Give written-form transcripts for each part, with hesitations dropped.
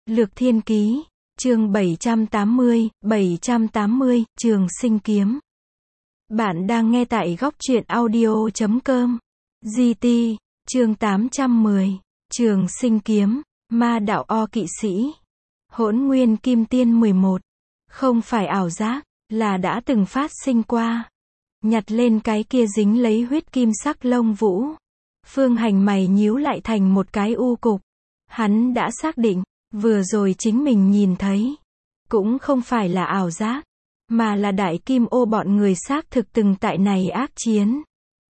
Lược Thiên Ký, chương 780, Trường Sinh Kiếm. Bạn đang nghe tại góc truyện audio.com. GT, chương 810, Trường Sinh Kiếm, Ma Đạo O Kỵ Sĩ. Hỗn Nguyên Kim Tiên 11. Không phải ảo giác, là đã từng phát sinh qua. Nhặt lên cái kia dính lấy huyết kim sắc lông vũ. Phương Hành mày nhíu lại thành một cái u cục. Hắn đã xác định, vừa rồi chính mình nhìn thấy, cũng không phải là ảo giác, mà là Đại Kim Ô bọn người xác thực từng tại này ác chiến.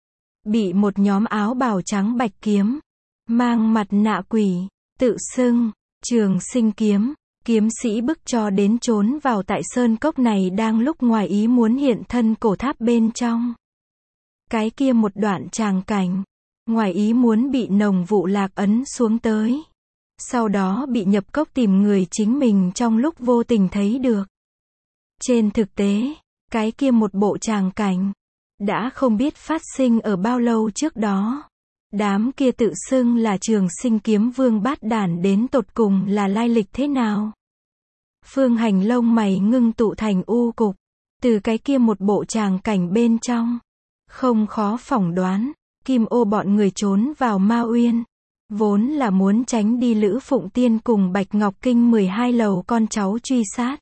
Bị một nhóm áo bào trắng bạch kiếm, mang mặt nạ quỷ, tự xưng, Trường Sinh Kiếm, kiếm sĩ bức cho đến trốn vào tại sơn cốc này đang lúc ngoài ý muốn hiện thân cổ tháp bên trong. Cái kia một đoạn tràng cảnh, ngoài ý muốn bị nồng vụ lạc ấn xuống tới. Sau đó bị nhập cốc tìm người chính mình trong lúc vô tình thấy được. Trên thực tế, cái kia một bộ tràng cảnh, đã không biết phát sinh ở bao lâu trước đó. Đám kia tự xưng là Trường Sinh Kiếm Vương bát đản đến tột cùng là lai lịch thế nào? Phương Hành lông mày ngưng tụ thành u cục, từ cái kia một bộ tràng cảnh bên trong. Không khó phỏng đoán, Kim Ô bọn người trốn vào Ma Uyên. Vốn là muốn tránh đi Lữ Phụng Tiên cùng Bạch Ngọc Kinh 12 lầu con cháu truy sát.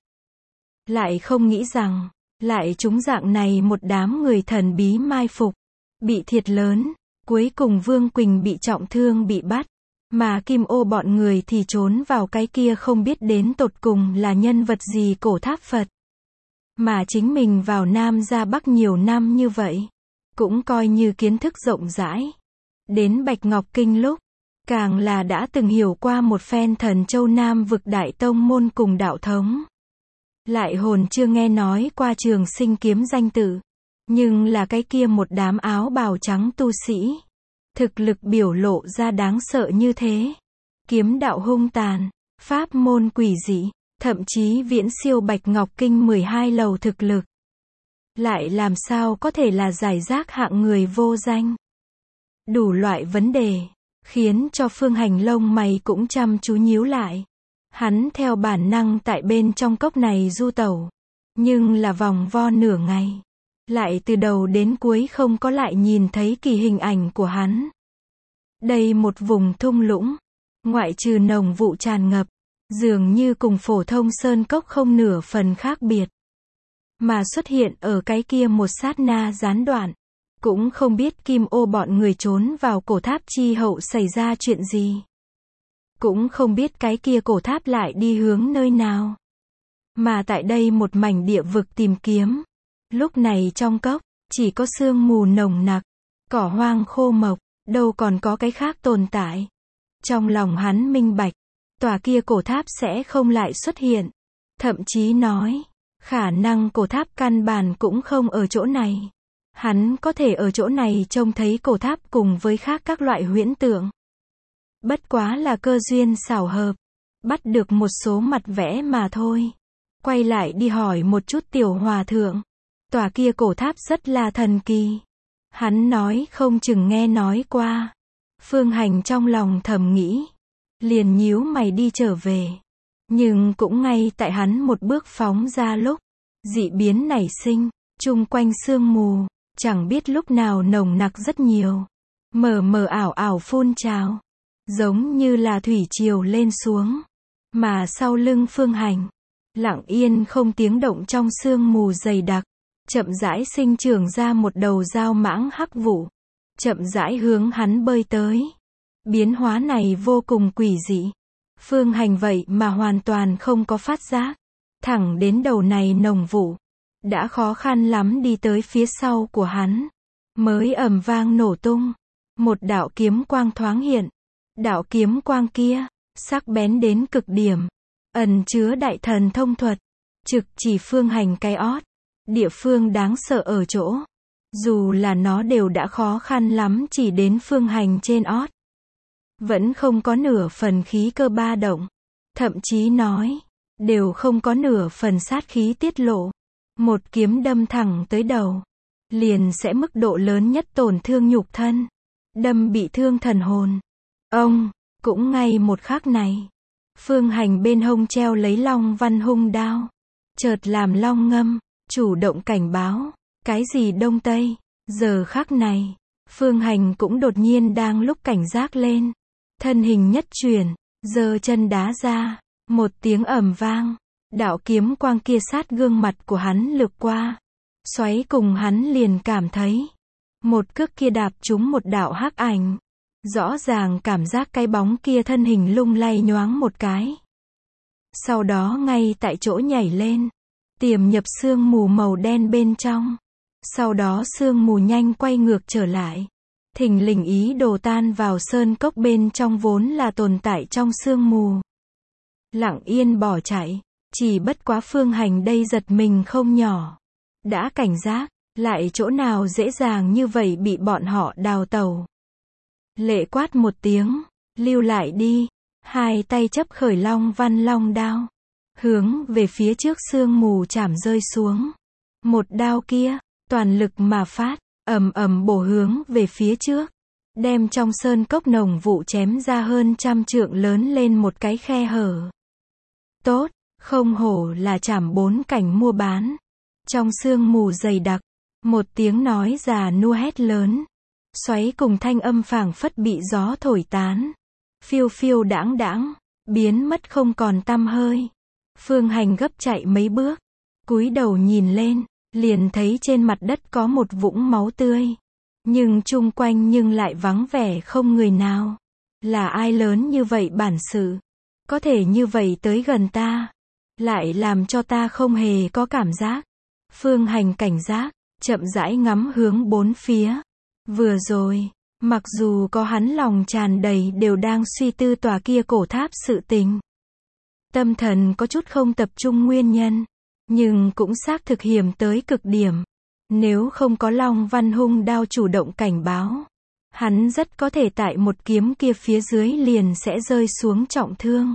Lại không nghĩ rằng, lại trúng dạng này một đám người thần bí mai phục. Bị thiệt lớn, cuối cùng Vương Quỳnh bị trọng thương bị bắt. Mà Kim Ô bọn người thì trốn vào cái kia không biết đến tột cùng là nhân vật gì cổ tháp Phật. Mà chính mình vào Nam ra Bắc nhiều năm như vậy, cũng coi như kiến thức rộng rãi. Đến Bạch Ngọc Kinh lúc, càng là đã từng hiểu qua một phen Thần Châu Nam vực đại tông môn cùng đạo thống. Lại hồn chưa nghe nói qua Trường Sinh Kiếm danh tự. Nhưng là cái kia một đám áo bào trắng tu sĩ. Thực lực biểu lộ ra đáng sợ như thế. Kiếm đạo hung tàn, pháp môn quỷ dị, thậm chí viễn siêu Bạch Ngọc Kinh 12 lầu thực lực. Lại làm sao có thể là giải rác hạng người vô danh. Đủ loại vấn đề, khiến cho Phương Hành lông mày cũng chăm chú nhíu lại. Hắn theo bản năng tại bên trong cốc này du tẩu. Nhưng là vòng vo nửa ngày. Lại từ đầu đến cuối không có lại nhìn thấy kỳ hình ảnh của hắn. Đây một vùng thung lũng. Ngoại trừ nồng vụ tràn ngập. Dường như cùng phổ thông sơn cốc không nửa phần khác biệt. Mà xuất hiện ở cái kia một sát na gián đoạn. Cũng không biết Kim Ô bọn người trốn vào cổ tháp chi hậu xảy ra chuyện gì. Cũng không biết cái kia cổ tháp lại đi hướng nơi nào. Mà tại đây một mảnh địa vực tìm kiếm. Lúc này trong cốc, chỉ có sương mù nồng nặc, cỏ hoang khô mộc, đâu còn có cái khác tồn tại. Trong lòng hắn minh bạch, tòa kia cổ tháp sẽ không lại xuất hiện. Thậm chí nói, khả năng cổ tháp căn bản cũng không ở chỗ này. Hắn có thể ở chỗ này trông thấy cổ tháp cùng với khác các loại huyễn tượng. Bất quá là cơ duyên xảo hợp. Bắt được một số mặt vẽ mà thôi. Quay lại đi hỏi một chút tiểu hòa thượng. Tòa kia cổ tháp rất là thần kỳ. Hắn nói không chừng nghe nói qua. Phương Hành trong lòng thầm nghĩ. Liền nhíu mày đi trở về. Nhưng cũng ngay tại hắn một bước phóng ra lúc. Dị biến nảy sinh. Chung quanh sương mù. Chẳng biết lúc nào nồng nặc rất nhiều. Mờ mờ ảo ảo phun trào. Giống như là thủy triều lên xuống. Mà sau lưng Phương Hành. Lặng yên không tiếng động trong sương mù dày đặc. Chậm rãi sinh trưởng ra một đầu dao mãng hắc vụ. Chậm rãi hướng hắn bơi tới. Biến hóa này vô cùng quỷ dị. Phương Hành vậy mà hoàn toàn không có phát giác. Thẳng đến đầu này nồng vụ. Đã khó khăn lắm đi tới phía sau của hắn. Mới ầm vang nổ tung. Một đạo kiếm quang thoáng hiện. Đạo kiếm quang kia, sắc bén đến cực điểm. Ẩn chứa đại thần thông thuật. Trực chỉ Phương Hành cái ót. Địa phương đáng sợ ở chỗ. Dù là nó đều đã khó khăn lắm chỉ đến Phương Hành trên ót. Vẫn không có nửa phần khí cơ ba động. Thậm chí nói, đều không có nửa phần sát khí tiết lộ. Một kiếm đâm thẳng tới đầu. Liền sẽ mức độ lớn nhất tổn thương nhục thân. Đâm bị thương thần hồn. Ông, cũng ngay một khắc này. Phương Hành bên hông treo lấy Long Văn Hung đao. Chợt làm long ngâm, chủ động cảnh báo. Cái gì Đông Tây? Giờ khắc này, Phương Hành cũng đột nhiên đang lúc cảnh giác lên. Thân hình nhất chuyển, giơ chân đá ra. Một tiếng ầm vang. Đạo kiếm quang kia sát gương mặt của hắn lướt qua. Xoáy cùng hắn liền cảm thấy. Một cước kia đạp trúng một đạo hắc ảnh. Rõ ràng cảm giác cái bóng kia thân hình lung lay nhoáng một cái. Sau đó ngay tại chỗ nhảy lên. Tiềm nhập sương mù màu đen bên trong. Sau đó sương mù nhanh quay ngược trở lại. Thình lình ý đồ tan vào sơn cốc bên trong vốn là tồn tại trong sương mù. Lặng yên bỏ chạy. Chỉ bất quá Phương Hành đây giật mình không nhỏ. Đã cảnh giác, lại chỗ nào dễ dàng như vậy bị bọn họ đào tẩu. Lệ quát một tiếng, lưu lại đi. Hai tay chấp khởi Long Văn Long đao. Hướng về phía trước sương mù chảm rơi xuống. Một đao kia, toàn lực mà phát, ầm ầm bổ hướng về phía trước. Đem trong sơn cốc nồng vụ chém ra hơn 100 trượng lớn lên một cái khe hở. Tốt, không hổ là chảm 4 cảnh mua bán. Trong sương mù dày đặc, một tiếng nói già nua hét lớn. Xoáy cùng thanh âm phảng phất bị gió thổi tán. Phiêu phiêu đãng đãng, biến mất không còn tăm hơi. Phương Hành gấp chạy mấy bước, cúi đầu nhìn lên, liền thấy trên mặt đất có một vũng máu tươi. Nhưng chung quanh nhưng lại vắng vẻ không người nào. Là ai lớn như vậy bản sự? Có thể như vậy tới gần ta, lại làm cho ta không hề có cảm giác. Phương Hành cảnh giác, chậm rãi ngắm hướng bốn phía. Vừa rồi, mặc dù có hắn lòng tràn đầy đều đang suy tư tòa kia cổ tháp sự tình. Tâm thần có chút không tập trung nguyên nhân, nhưng cũng xác thực hiểm tới cực điểm. Nếu không có Long Văn Hung đao chủ động cảnh báo, hắn rất có thể tại một kiếm kia phía dưới liền sẽ rơi xuống trọng thương.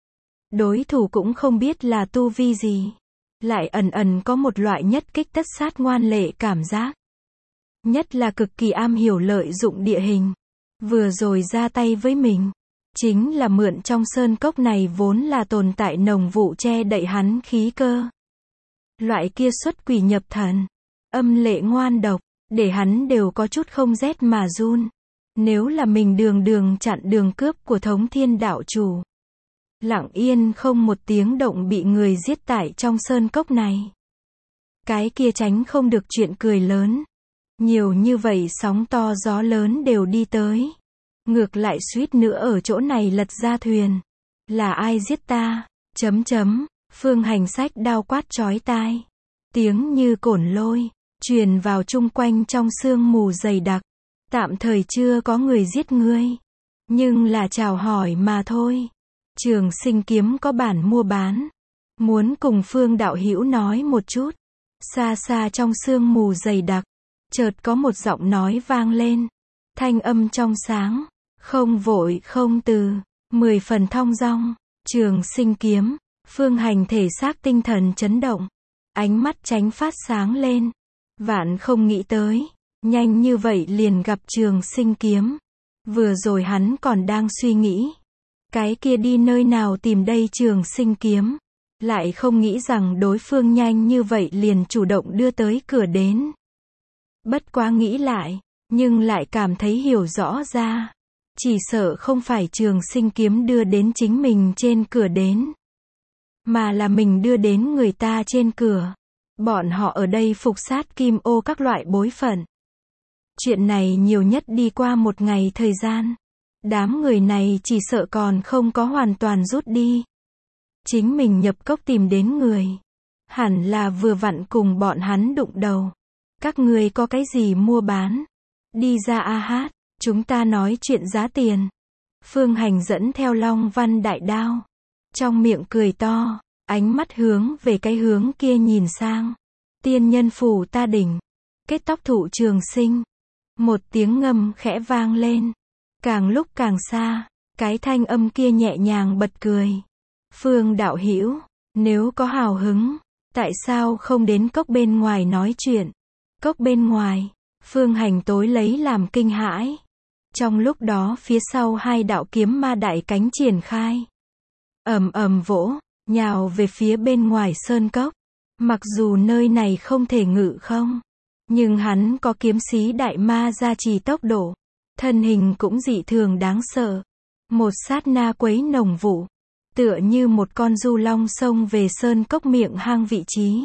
Đối thủ cũng không biết là tu vi gì, lại ẩn ẩn có một loại nhất kích tất sát ngoan lệ cảm giác. Nhất là cực kỳ am hiểu lợi dụng địa hình. Vừa rồi ra tay với mình, chính là mượn trong sơn cốc này vốn là tồn tại nồng vụ che đậy hắn khí cơ. Loại kia xuất quỷ nhập thần, âm lệ ngoan độc, để hắn đều có chút không rét mà run. Nếu là mình đường đường chặn đường cướp của Thống Thiên đạo chủ, lặng yên không một tiếng động bị người giết tại trong sơn cốc này, cái kia tránh không được chuyện cười lớn. Nhiều như vậy sóng to gió lớn đều đi tới. Ngược lại suýt nữa ở chỗ này lật ra thuyền. Là ai giết ta? Phương Hành xách đao quát chói tai. Tiếng như cổn lôi, truyền vào chung quanh trong sương mù dày đặc. Tạm thời chưa có người giết ngươi. Nhưng là chào hỏi mà thôi. Trường Sinh kiếm có bản mua bán. Muốn cùng Phương đạo hữu nói một chút. Xa xa trong sương mù dày đặc, chợt có một giọng nói vang lên. Thanh âm trong sáng, không vội không từ, 10 phần thong dong. Trường Sinh kiếm. Phương Hành thể xác tinh thần chấn động, ánh mắt tránh phát sáng lên. Vạn không nghĩ tới, nhanh như vậy liền gặp Trường Sinh kiếm. Vừa rồi hắn còn đang suy nghĩ, cái kia đi nơi nào tìm đây Trường Sinh kiếm. Lại không nghĩ rằng đối phương nhanh như vậy liền chủ động đưa tới cửa đến. Bất quá nghĩ lại, nhưng lại cảm thấy hiểu rõ ra. Chỉ sợ không phải Trường Sinh kiếm đưa đến chính mình trên cửa đến, mà là mình đưa đến người ta trên cửa. Bọn họ ở đây phục sát kim ô các loại bối phận. Chuyện này nhiều nhất đi qua một ngày thời gian. Đám người này chỉ sợ còn không có hoàn toàn rút đi. Chính mình nhập cốc tìm đến người, hẳn là vừa vặn cùng bọn hắn đụng đầu. Các người có cái gì mua bán? Đi ra a hát, chúng ta nói chuyện giá tiền. Phương Hành dẫn theo Long Văn đại đao, trong miệng cười to, ánh mắt hướng về cái hướng kia nhìn sang. Tiên nhân phủ ta đỉnh, kết tóc thụ trường sinh. Một tiếng ngâm khẽ vang lên, càng lúc càng xa, cái thanh âm kia nhẹ nhàng bật cười. Phương đạo hữu, nếu có hào hứng, tại sao không đến cốc bên ngoài nói chuyện? Cốc bên ngoài, Phương Hành tối lấy làm kinh hãi. Trong lúc đó phía sau hai đạo kiếm ma đại cánh triển khai. ầm ầm vỗ, nhào về phía bên ngoài sơn cốc. Mặc dù nơi này không thể ngự không, nhưng hắn có kiếm sĩ đại ma gia trì tốc độ, thân hình cũng dị thường đáng sợ. Một sát na quấy nồng vụ, tựa như một con du long xông về sơn cốc miệng hang vị trí.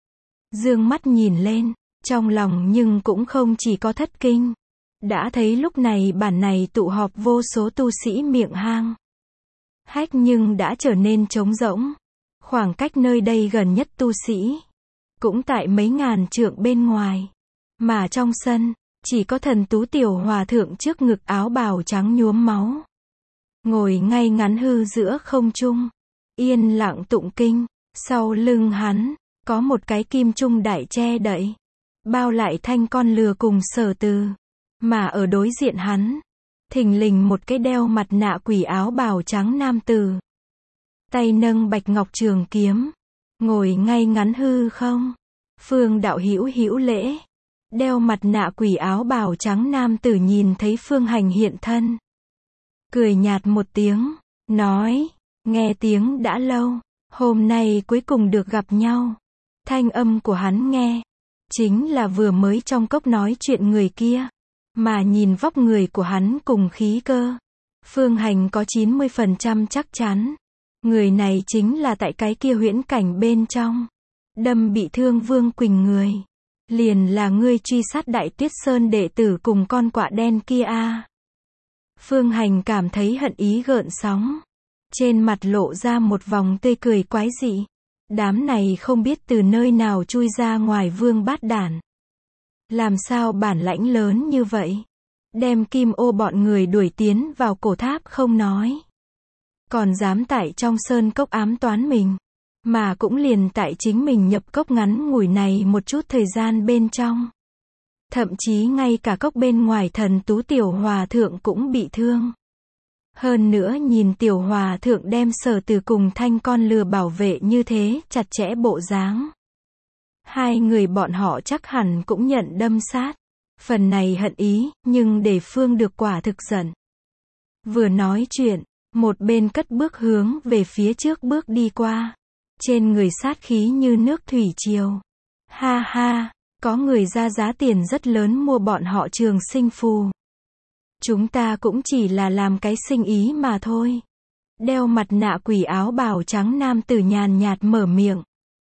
Dương mắt nhìn lên, trong lòng nhưng cũng không chỉ có thất kinh. Đã thấy lúc này bản này tụ họp vô số tu sĩ miệng hang. Hách nhưng đã trở nên trống rỗng. Khoảng cách nơi đây gần nhất tu sĩ cũng tại mấy ngàn trượng bên ngoài. Mà trong sân, chỉ có thần tú tiểu hòa thượng trước ngực áo bào trắng nhuốm máu. Ngồi ngay ngắn hư giữa không trung, yên lặng tụng kinh. Sau lưng hắn, có một cái kim trung đại che đậy, bao lại thanh con lừa cùng Sở Từ. Mà ở đối diện hắn, thình lình một cái đeo mặt nạ quỷ áo bào trắng nam tử. Tay nâng bạch ngọc trường kiếm, ngồi ngay ngắn hư không. Phương Đạo hữu hữu lễ. Đeo mặt nạ quỷ áo bào trắng nam tử nhìn thấy Phương Hành hiện thân, cười nhạt một tiếng, nói, nghe tiếng đã lâu, hôm nay cuối cùng được gặp nhau. Thanh âm của hắn nghe, chính là vừa mới trong cốc nói chuyện người kia. Mà nhìn vóc người của hắn cùng khí cơ, Phương Hành có 90% chắc chắn. Người này chính là tại cái kia huyễn cảnh bên trong, đâm bị thương Vương Quỳnh người. Liền là ngươi truy sát Đại Tuyết Sơn đệ tử cùng con quạ đen kia a. Phương Hành cảm thấy hận ý gợn sóng. Trên mặt lộ ra một vòng tươi cười quái dị. Đám này không biết từ nơi nào chui ra ngoài vương bát đản. Làm sao bản lãnh lớn như vậy? Đem Kim Ô bọn người đuổi tiến vào cổ tháp không nói. Còn dám tại trong sơn cốc ám toán mình. Mà cũng liền tại chính mình nhập cốc ngắn ngủi này một chút thời gian bên trong. Thậm chí ngay cả cốc bên ngoài thần tú tiểu hòa thượng cũng bị thương. Hơn nữa nhìn tiểu hòa thượng đem Sở Từ cùng thanh con lừa bảo vệ như thế chặt chẽ bộ dáng. Hai người bọn họ chắc hẳn cũng nhận đâm sát. Phần này hận ý, nhưng để Phương được quả thực giận. Vừa nói chuyện, một bên cất bước hướng về phía trước bước đi qua. Trên người sát khí như nước thủy triều. Ha ha, có người ra giá tiền rất lớn mua bọn họ trường sinh phù. Chúng ta cũng chỉ là làm cái sinh ý mà thôi. Đeo mặt nạ quỷ áo bào trắng nam tử nhàn nhạt mở miệng.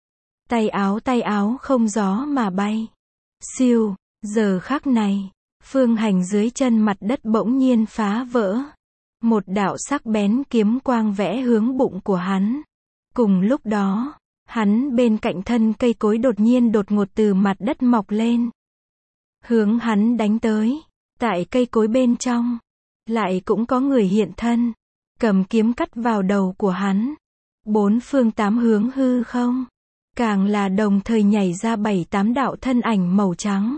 Tay áo không gió mà bay. Siêu, giờ khắc này, Phương Hành dưới chân mặt đất bỗng nhiên phá vỡ. Một đạo sắc bén kiếm quang vẽ hướng bụng của hắn. Cùng lúc đó, hắn bên cạnh thân cây cối đột ngột từ mặt đất mọc lên. Hướng hắn đánh tới. Tại cây cối bên trong, lại cũng có người hiện thân. Cầm kiếm cắt vào đầu của hắn. Bốn phương tám hướng hư không. Càng là đồng thời nhảy ra 7-8 đạo thân ảnh màu trắng.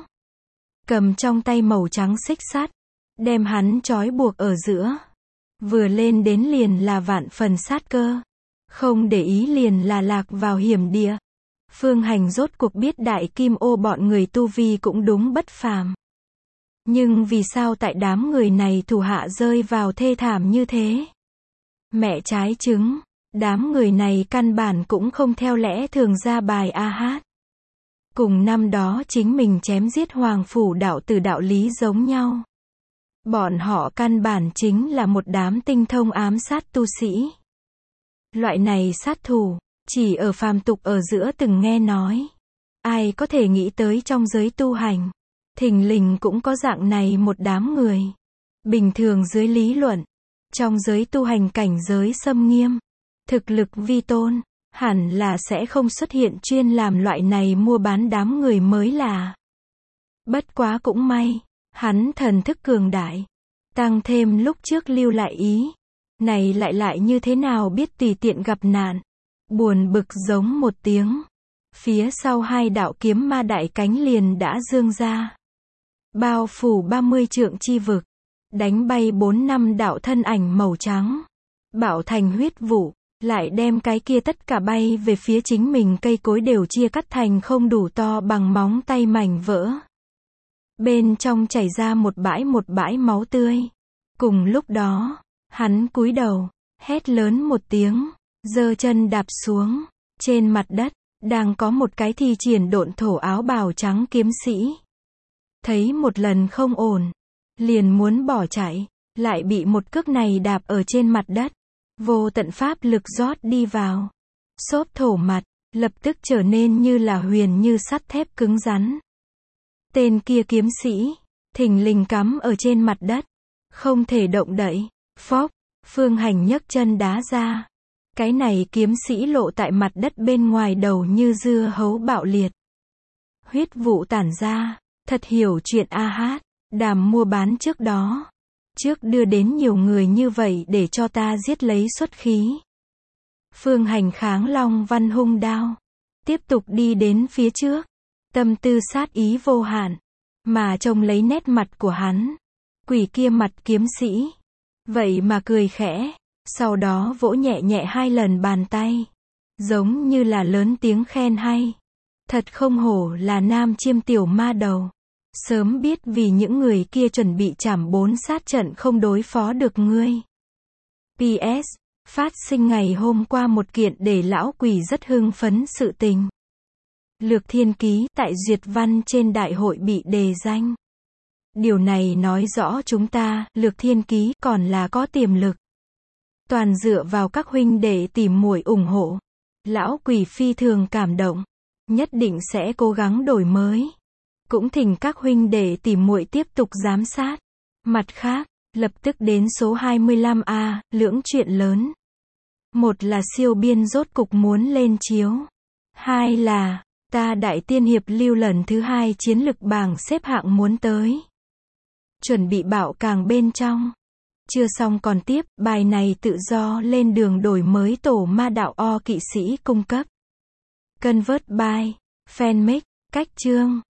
Cầm trong tay màu trắng xích sắt. Đem hắn trói buộc ở giữa. Vừa lên đến liền là vạn phần sát cơ. Không để ý liền là lạc vào hiểm địa. Phương Hành rốt cuộc biết Đại Kim Ô bọn người tu vi cũng đúng bất phàm. Nhưng vì sao tại đám người này thủ hạ rơi vào thê thảm như thế? Mẹ trái trứng, đám người này căn bản cũng không theo lẽ thường ra bài a hát. Cùng năm đó chính mình chém giết Hoàng Phủ đạo tử đạo lý giống nhau. Bọn họ căn bản chính là một đám tinh thông ám sát tu sĩ. Loại này sát thủ, chỉ ở phàm tục ở giữa từng nghe nói. Ai có thể nghĩ tới trong giới tu hành, thình lình cũng có dạng này một đám người. Bình thường dưới lý luận, trong giới tu hành cảnh giới xâm nghiêm, thực lực vi tôn, hẳn là sẽ không xuất hiện chuyên làm loại này mua bán đám người mới là. Bất quá cũng may, hắn thần thức cường đại, tăng thêm lúc trước lưu lại ý, này lại như thế nào biết tùy tiện gặp nạn. Buồn bực giống một tiếng. Phía sau hai đạo kiếm ma đại cánh liền đã dương ra. Bao phủ 30 trượng chi vực. Đánh bay 4-5 đạo thân ảnh màu trắng. Bạo thành huyết vụ. Lại đem cái kia tất cả bay về phía chính mình cây cối đều chia cắt thành không đủ to bằng móng tay mảnh vỡ. Bên trong chảy ra một bãi máu tươi. Cùng lúc đó, hắn cúi đầu, hét lớn một tiếng. giơ chân đạp xuống. Trên mặt đất, đang có một cái thi triển độn thổ áo bào trắng kiếm sĩ. Thấy một lần không ổn, liền muốn bỏ chạy, lại bị một cước này đạp ở trên mặt đất. Vô tận pháp lực rót đi vào. Xốp thổ mặt, lập tức trở nên như là huyền như sắt thép cứng rắn. Tên kia kiếm sĩ, thình lình cắm ở trên mặt đất, không thể động đậy. Phốc, Phương Hành nhấc chân đá ra. Cái này kiếm sĩ lộ tại mặt đất bên ngoài đầu như dưa hấu bạo liệt. Huyết vụ tản ra, thật hiểu chuyện a hát, đàm mua bán trước đó. Trước đưa đến nhiều người như vậy để cho ta giết lấy xuất khí. Phương Hành kháng Long Văn hung đao, tiếp tục đi đến phía trước, tâm tư sát ý vô hạn, mà trông lấy nét mặt của hắn. Quỷ kia mặt kiếm sĩ, vậy mà cười khẽ, sau đó vỗ nhẹ nhẹ 2 lần bàn tay, giống như là lớn tiếng khen hay. Thật không hổ là nam chiêm tiểu ma đầu. Sớm biết vì những người kia chuẩn bị trảm 4 sát trận không đối phó được ngươi. PS, phát sinh ngày hôm qua một kiện để lão quỷ rất hưng phấn sự tình. Lược Thiên Ký tại duyệt văn trên đại hội bị đề danh. Điều này nói rõ chúng ta, Lược Thiên Ký, còn là có tiềm lực. Toàn dựa vào các huynh đệ tìm muội ủng hộ. Lão quỷ phi thường cảm động. Nhất định sẽ cố gắng đổi mới. Cũng thỉnh các huynh đệ tìm muội tiếp tục giám sát. Mặt khác, lập tức đến số 25A, lưỡng chuyện lớn. Một là siêu biên rốt cục muốn lên chiếu. Hai là, ta đại tiên hiệp lưu lần thứ 2 chiến lực bảng xếp hạng muốn tới. Chuẩn bị bạo càng bên trong. Chưa xong còn tiếp, bài này tự do lên đường đổi mới tổ ma đạo o kỵ sĩ cung cấp. Convert by Fanmix, cách chương.